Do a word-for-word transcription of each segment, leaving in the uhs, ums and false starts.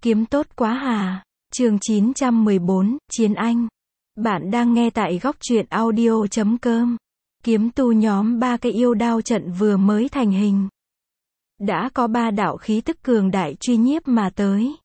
Kiếm tốt quá hà. Chương chín trăm mười bốn, Chiến Anh. Bạn đang nghe tại góc truyện audio chấm com. Kiếm tu nhóm ba cái yêu đao trận vừa mới thành hình. Đã có ba đạo khí tức cường đại truy nhiếp mà tới.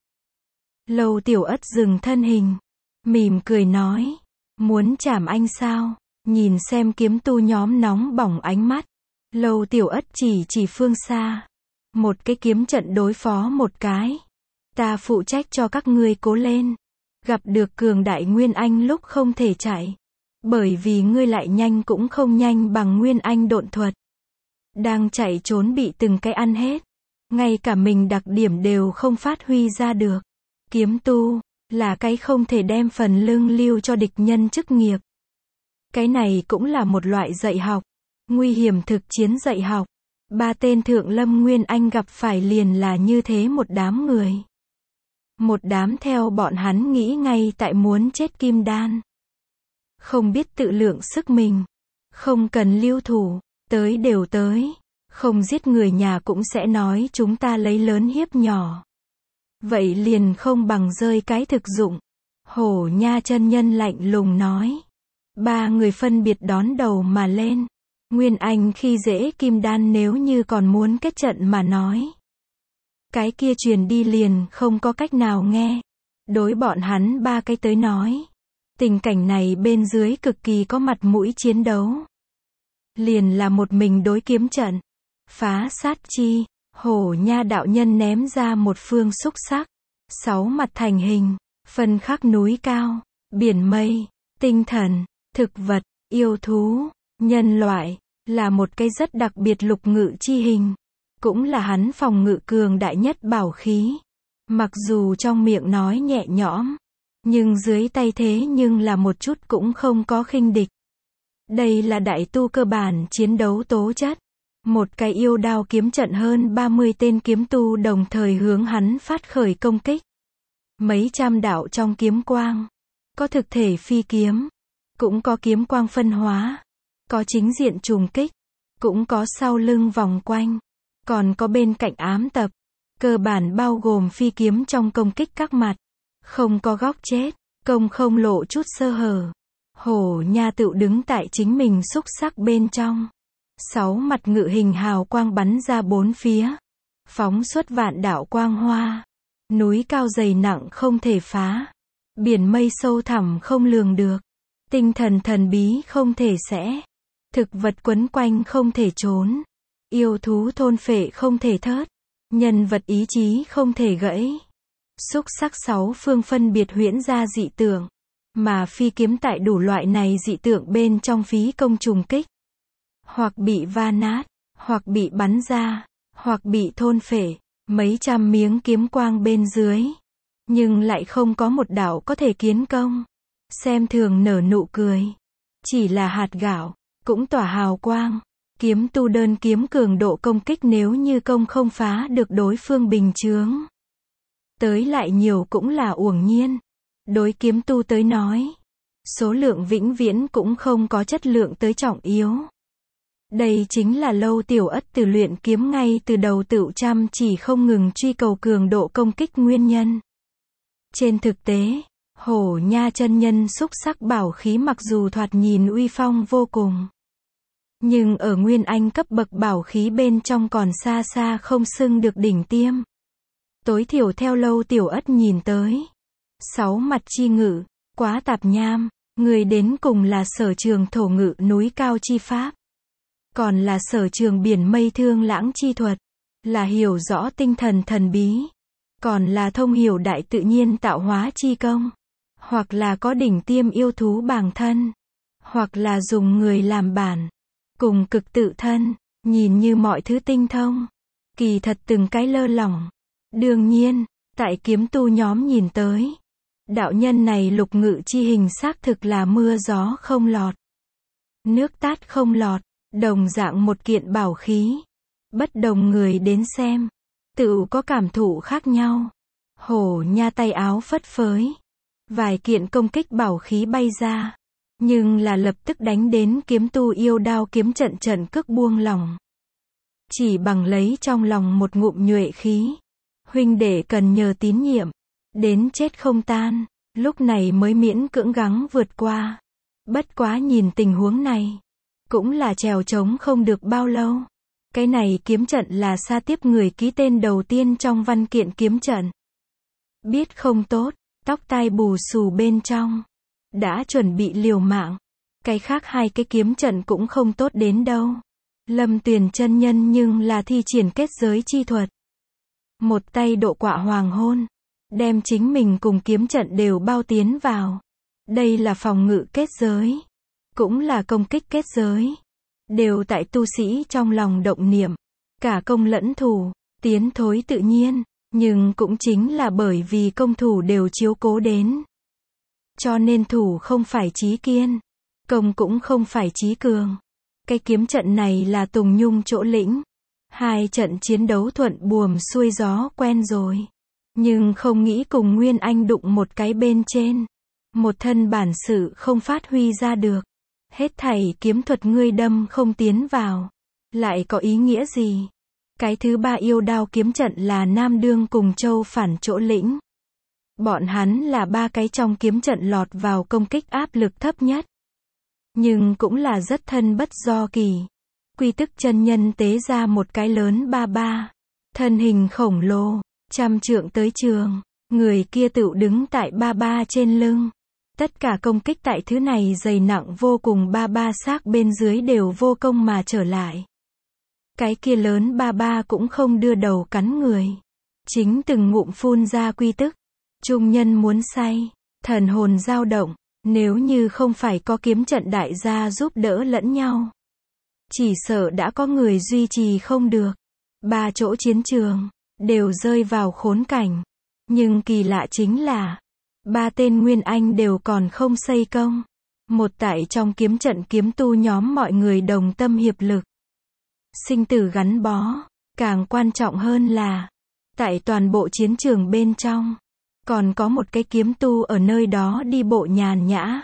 Lâu Tiểu Ất dừng thân hình, mỉm cười nói, muốn chảm anh sao? Nhìn xem kiếm tu nhóm nóng bỏng ánh mắt. Lâu Tiểu Ất chỉ chỉ phương xa. Một cái kiếm trận đối phó một cái. Ta phụ trách cho các ngươi cố lên. Gặp được cường đại Nguyên Anh lúc không thể chạy. Bởi vì ngươi lại nhanh cũng không nhanh bằng Nguyên Anh độn thuật. Đang chạy trốn bị từng cái ăn hết. Ngay cả mình đặc điểm đều không phát huy ra được. Kiếm tu, là cái không thể đem phần lưng lưu cho địch nhân chức nghiệp. Cái này cũng là một loại dạy học. Nguy hiểm thực chiến dạy học. Ba tên thượng lâm Nguyên Anh gặp phải liền là như thế một đám người. Một đám theo bọn hắn nghĩ ngay tại muốn chết kim đan. Không biết tự lượng sức mình. Không cần lưu thủ. Tới đều tới. Không giết người nhà cũng sẽ nói chúng ta lấy lớn hiếp nhỏ. Vậy liền không bằng rơi cái thực dụng. Hổ Nha chân nhân lạnh lùng nói. Ba người phân biệt đón đầu mà lên. Nguyên Anh khi dễ kim đan nếu như còn muốn kết trận mà nói. Cái kia truyền đi liền không có cách nào nghe. Đối bọn hắn ba cái tới nói. Tình cảnh này bên dưới cực kỳ có mặt mũi chiến đấu. Liền là một mình đối kiếm trận. Phá sát chi. Hổ Nha đạo nhân ném ra một phương xúc sắc. Sáu mặt thành hình. Phân khắc núi cao. Biển mây. Tinh thần. Thực vật. Yêu thú. Nhân loại. Là một cái rất đặc biệt lục ngự chi hình. Cũng là hắn phòng ngự cường đại nhất bảo khí. Mặc dù trong miệng nói nhẹ nhõm. Nhưng dưới tay thế nhưng là một chút cũng không có khinh địch. Đây là đại tu cơ bản chiến đấu tố chất. Một cái yêu đao kiếm trận hơn ba mươi tên kiếm tu đồng thời hướng hắn phát khởi công kích. Mấy trăm đạo trong kiếm quang. Có thực thể phi kiếm. Cũng có kiếm quang phân hóa. Có chính diện trùng kích. Cũng có sau lưng vòng quanh. Còn có bên cạnh ám tập. Cơ bản bao gồm phi kiếm trong công kích các mặt. Không có góc chết. Công không lộ chút sơ hở. Hổ Nha tự đứng tại chính mình xúc sắc bên trong. Sáu mặt ngự hình hào quang bắn ra bốn phía. Phóng xuất vạn đạo quang hoa. Núi cao dày nặng không thể phá. Biển mây sâu thẳm không lường được. Tinh thần thần bí không thể sẽ. Thực vật quấn quanh không thể trốn. Yêu thú thôn phệ không thể thớt. Nhân vật ý chí không thể gãy. Xúc sắc sáu phương phân biệt huyễn ra dị tượng. Mà phi kiếm tại đủ loại này dị tượng bên trong phí công trùng kích. Hoặc bị va nát. Hoặc bị bắn ra. Hoặc bị thôn phệ. Mấy trăm miếng kiếm quang bên dưới. Nhưng lại không có một đạo có thể kiến công. Xem thường nở nụ cười. Chỉ là hạt gạo. Cũng tỏa hào quang. Kiếm tu đơn kiếm cường độ công kích nếu như công không phá được đối phương bình chướng. Tới lại nhiều cũng là uổng nhiên. Đối kiếm tu tới nói. Số lượng vĩnh viễn cũng không có chất lượng tới trọng yếu. Đây chính là Lâu Tiểu Ất từ luyện kiếm ngay từ đầu tựu chăm chỉ không ngừng truy cầu cường độ công kích nguyên nhân. Trên thực tế, Hổ Nha chân nhân xúc sắc bảo khí mặc dù thoạt nhìn uy phong vô cùng. Nhưng ở Nguyên Anh cấp bậc bảo khí bên trong còn xa xa không xưng được đỉnh tiêm. Tối thiểu theo Lâu Tiểu Ất nhìn tới. Sáu mặt chi ngự, quá tạp nham, người đến cùng là sở trường thổ ngự núi cao chi pháp. Còn là sở trường biển mây thương lãng chi thuật. Là hiểu rõ tinh thần thần bí. Còn là thông hiểu đại tự nhiên tạo hóa chi công. Hoặc là có đỉnh tiêm yêu thú bàng thân. Hoặc là dùng người làm bản. Cùng cực tự thân, nhìn như mọi thứ tinh thông. Kỳ thật từng cái lơ lỏng. Đương nhiên, tại kiếm tu nhóm nhìn tới. Đạo nhân này lục ngự chi hình xác thực là mưa gió không lọt. Nước tát không lọt, đồng dạng một kiện bảo khí. Bất đồng người đến xem. Tự có cảm thụ khác nhau. Hổ Nha tay áo phất phới. Vài kiện công kích bảo khí bay ra. Nhưng là lập tức đánh đến kiếm tu yêu đao kiếm trận trận cước buông lỏng. Chỉ bằng lấy trong lòng một ngụm nhuệ khí. Huynh đệ cần nhờ tín nhiệm. đến chết không tan, lúc này mới miễn cưỡng gắng vượt qua. Bất quá nhìn tình huống này, cũng là trèo trống không được bao lâu. Cái này kiếm trận là Sa Tiếp người ký tên đầu tiên trong văn kiện kiếm trận. Biết không tốt, tóc tai bù xù bên trong, đã chuẩn bị liều mạng. Cái khác hai cái kiếm trận cũng không tốt đến đâu. Lâm Tuyền chân nhân nhưng là thi triển kết giới chi thuật. Một tay độ quạ hoàng hôn, đem chính mình cùng kiếm trận đều bao tiến vào. Đây là phòng ngự kết giới, cũng là công kích kết giới. Đều tại tu sĩ trong lòng động niệm, cả công lẫn thủ, tiến thối tự nhiên, nhưng cũng chính là bởi vì công thủ đều chiếu cố đến. Cho nên thủ không phải chí kiên, công cũng không phải chí cường. Cái kiếm trận này là Tùng Nhung chỗ lĩnh. Hai trận chiến đấu thuận buồm xuôi gió quen rồi. Nhưng không nghĩ cùng Nguyên Anh đụng một cái bên trên. Một thân bản sự không phát huy ra được. Hết thảy kiếm thuật ngươi đâm không tiến vào. Lại có ý nghĩa gì? Cái thứ ba yêu đao kiếm trận là Nam Đương cùng Châu Phản chỗ lĩnh. Bọn hắn là ba cái trong kiếm trận lọt vào công kích áp lực thấp nhất. Nhưng cũng là rất thân bất do kỳ. Quy Tức chân nhân tế ra một cái lớn ba ba. Thân hình khổng lồ, trăm trượng tới trường. Người kia tựu đứng tại ba ba trên lưng. Tất cả công kích tại thứ này dày nặng vô cùng ba ba xác bên dưới đều vô công mà trở lại. Cái kia lớn ba ba cũng không đưa đầu cắn người. Chính từng ngụm phun ra quy tức. Trung nhân muốn say, thần hồn dao động. Nếu như không phải có kiếm trận đại gia giúp đỡ lẫn nhau, chỉ sợ đã có người duy trì không được. Ba chỗ chiến trường đều rơi vào khốn cảnh. Nhưng kỳ lạ chính là ba tên Nguyên Anh đều còn không xây công. Một tại trong kiếm trận kiếm tu nhóm mọi người đồng tâm hiệp lực, sinh tử gắn bó. Càng quan trọng hơn là tại toàn bộ chiến trường bên trong còn có một cái kiếm tu ở nơi đó đi bộ nhàn nhã.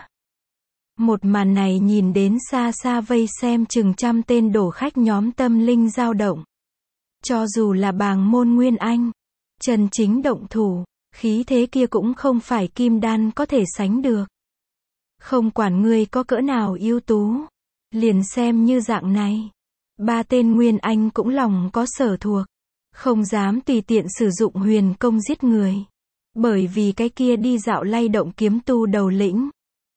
Một màn này nhìn đến xa xa vây xem chừng trăm tên đổ khách nhóm tâm linh dao động. Cho dù là bàng môn Nguyên Anh, chân chính động thủ, khí thế kia cũng không phải kim đan có thể sánh được. Không quản ngươi có cỡ nào ưu tú, liền xem như dạng này. Ba tên Nguyên Anh cũng lòng có sở thuộc, không dám tùy tiện sử dụng huyền công giết người. Bởi vì cái kia đi dạo lay động kiếm tu đầu lĩnh.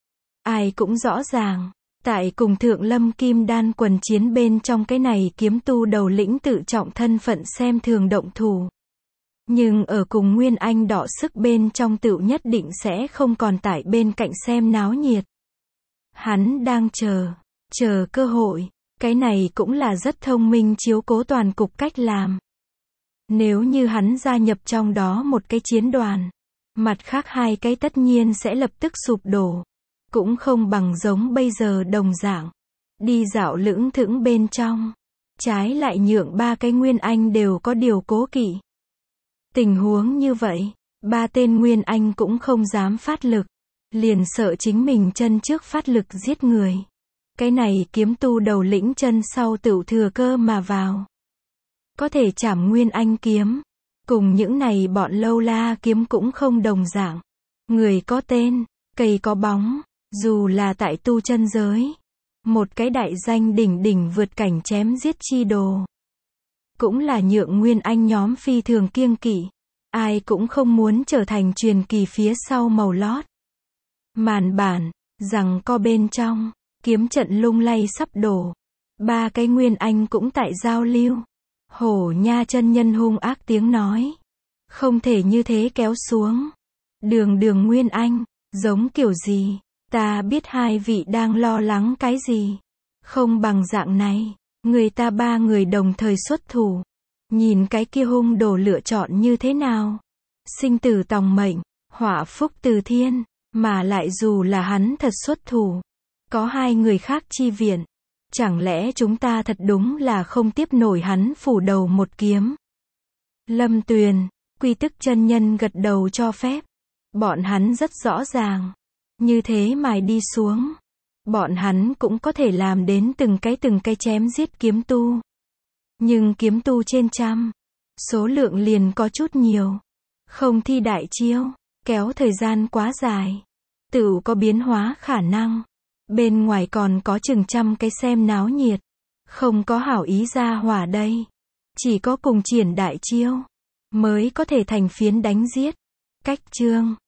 Ai cũng rõ ràng, tại cùng Thượng Lâm Kim Đan quần chiến bên trong cái này kiếm tu đầu lĩnh tự trọng thân phận xem thường động thủ. Nhưng ở cùng Nguyên Anh đọ sức bên trong tựu nhất định sẽ không còn tại bên cạnh xem náo nhiệt. Hắn đang chờ, chờ cơ hội, cái này cũng là rất thông minh chiếu cố toàn cục cách làm. Nếu như hắn gia nhập trong đó một cái chiến đoàn, mặt khác hai cái tất nhiên sẽ lập tức sụp đổ. Cũng không bằng giống bây giờ đồng dạng. Đi dạo lững thững bên trong. Trái lại nhượng ba cái Nguyên Anh đều có điều cố kỵ. Tình huống như vậy, ba tên Nguyên Anh cũng không dám phát lực. Liền sợ chính mình chân trước phát lực giết người. Cái này kiếm tu đầu lĩnh chân sau tựu thừa cơ mà vào. Có thể chảm Nguyên Anh kiếm. Cùng những này bọn lâu la kiếm cũng không đồng dạng. Người có tên, cây có bóng. Dù là tại tu chân giới, một cái đại danh đỉnh đỉnh vượt cảnh chém giết chi đồ, cũng là nhượng Nguyên Anh nhóm phi thường kiêng kỵ. Ai cũng không muốn trở thành truyền kỳ phía sau màu lót. Màn bản, rằng co bên trong, kiếm trận lung lay sắp đổ. Ba cái Nguyên Anh cũng tại giao lưu. Hổ Nha chân nhân hung ác tiếng nói. Không thể như thế kéo xuống. Đường đường Nguyên Anh, giống kiểu gì? Ta biết hai vị đang lo lắng cái gì. Không bằng dạng này, người ta ba người đồng thời xuất thủ. Nhìn cái kia hung đồ lựa chọn như thế nào. Sinh tử tòng mệnh, họa phúc từ thiên, mà lại dù là hắn thật xuất thủ. Có hai người khác chi viện. Chẳng lẽ chúng ta thật đúng là không tiếp nổi hắn phủ đầu một kiếm. Lâm Tuyền, Quy Tức chân nhân gật đầu cho phép. Bọn hắn rất rõ ràng. Như thế mài đi xuống. Bọn hắn cũng có thể làm đến từng cái từng cái chém giết kiếm tu. Nhưng kiếm tu trên trăm. Số lượng liền có chút nhiều. Không thi đại chiêu. Kéo thời gian quá dài, tựu có biến hóa khả năng. Bên ngoài còn có chừng trăm cái xem náo nhiệt. Không có hảo ý ra hỏa đây. Chỉ có cùng triển đại chiêu mới có thể thành phiến đánh giết. Cách chương